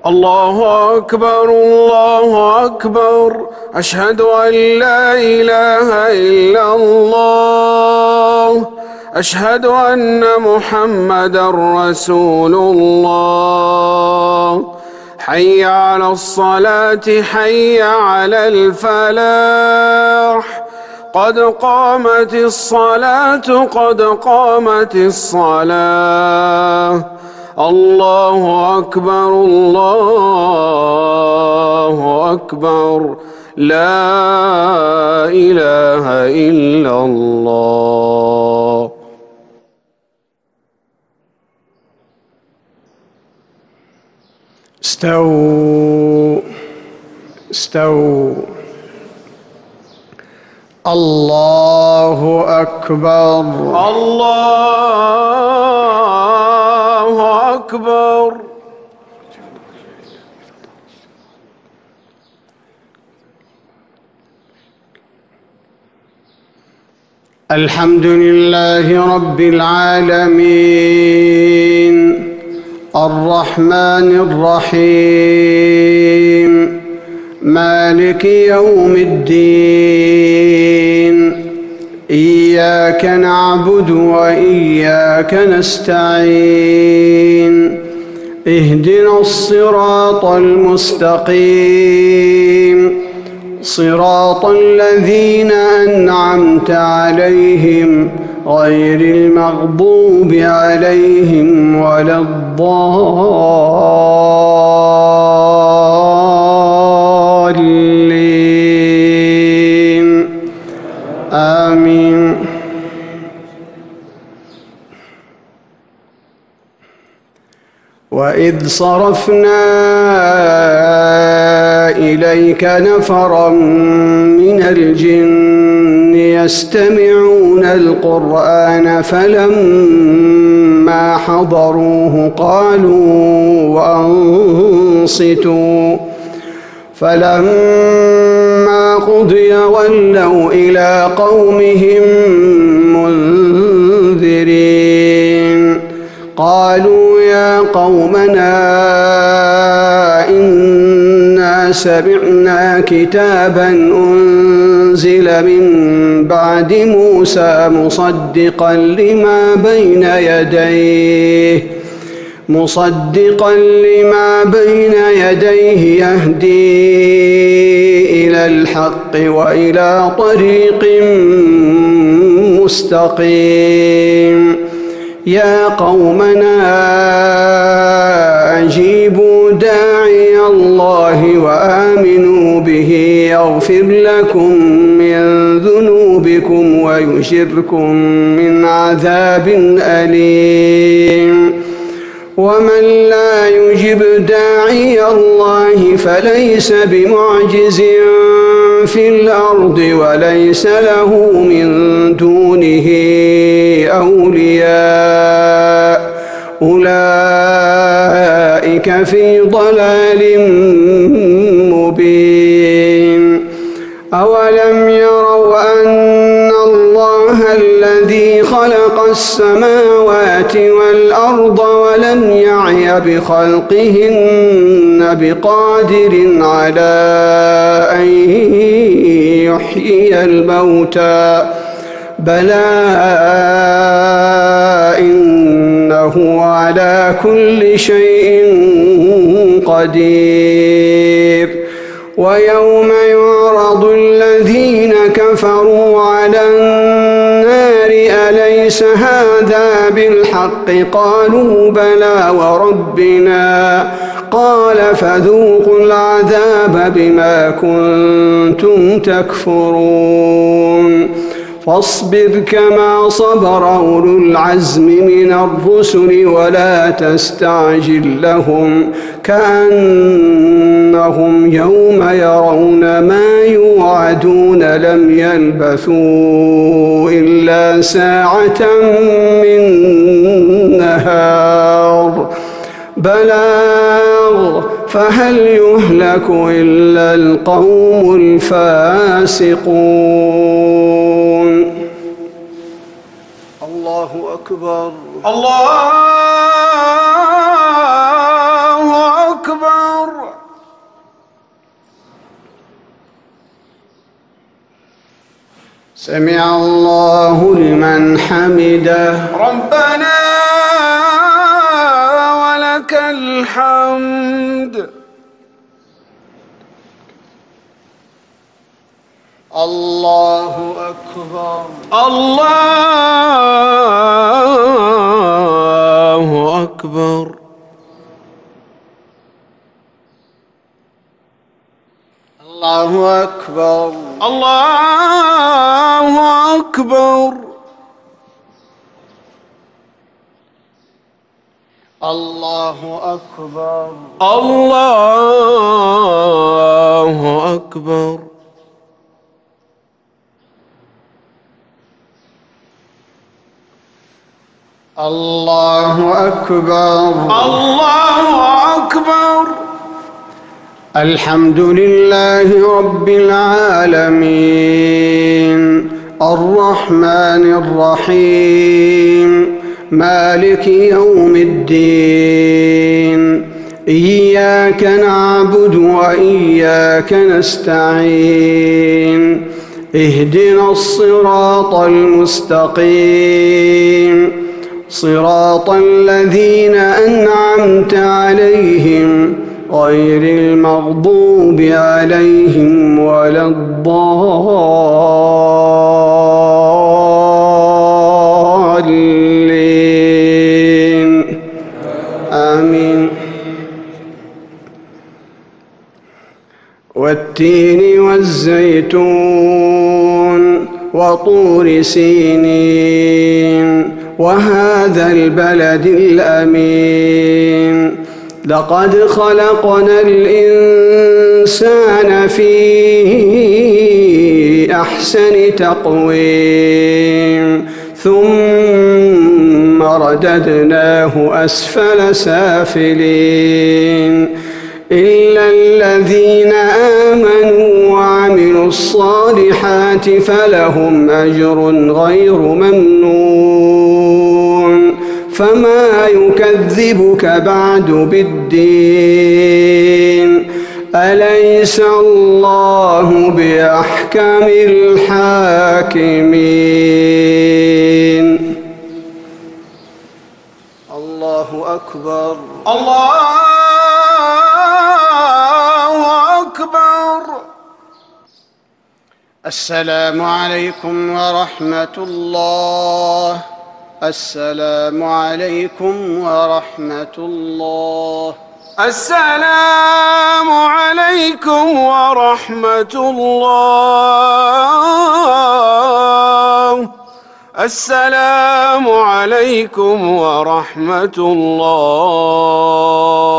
الله أكبر الله أكبر، أشهد أن لا إله إلا الله، أشهد أن محمدًا رسول الله. حي على الصلاة حي على الفلاح، قد قامت الصلاة قد قامت الصلاة. الله أكبر الله أكبر، لا إله إلا الله. استووا استووا. الله أكبر الله أكبر. الحمد لله رب العالمين، الرحمن الرحيم، مالك يوم الدين. إياك نعبد وإياك نستعين، اهدنا الصراط المستقيم، صراط الذين أنعمت عليهم غير المغضوب عليهم ولا الضالين. آمين. وإذ صرفنا إليك نفرا من الجن يستمعون القرآن فلما حضروه قالوا أنصتوا، فلما قضي ولوا إلى قومهم منذرين. قالوا يا قومنا إنا سمعنا كتابا أنزل من بعد موسى مصدقا لما بين يديه يهدي إلى الحق وإلى طريق مستقيم. يا قومنا أجيبوا داعي الله وآمنوا به يغفر لكم من ذنوبكم ويجركم من عذاب أليم. ومن لا يجب داعي الله فليس بمعجز في الأرض وليس له من دونه أولياء، أولئك في ضلال مبين. أولم يروا أن الله الذي خلق السماوات والأرض ولم يعي بخلقهن بقادر على أن يحيي الموتى، بلى إنه على كل شيء قدير. ويوم يعرض الذين كفروا على النار أليس هذا بالحق؟ قالوا بلى وربنا. قال فذوقوا العذاب بما كنتم تكفرون. فاصبر كما صبر أولو العزم من الرسل ولا تستعجل لهم، كأنهم يوم يرون ما يوعدون لم يلبثوا إلا ساعة من نهار بلاغ، فهل يهلك إلا القوم الفاسقون. الله أكبر الله أكبر. سمع الله لمن حمده. ربنا ولك الحمد. الله أكبر. الله أكبر. الله أكبر. الله أكبر. الله أكبر. الله أكبر. الله أكبر. الله أكبر. الحمد لله رب العالمين الرحمن الرحيم مالك يوم الدين إياك نعبد وإياك نستعين اهدنا الصراط المستقيم صراط الذين أنعمت عليهم غير المغضوب عليهم ولا الضالين آمين. والتين والزيتون وطور سينين وهذا البلد الأمين لقد خلقنا الإنسان في أحسن تقويم ثم رددناه أسفل سافلين إلا الذين آمنوا وعملوا الصالحات فلهم أجر غير ممنون فما يكذبك بعد بالدين أليس الله بأحكم الحاكمين. الله أكبر. الله أكبر. السلام عليكم ورحمة الله. السلام عليكم ورحمة الله. السلام عليكم ورحمة الله. السلام عليكم ورحمة الله.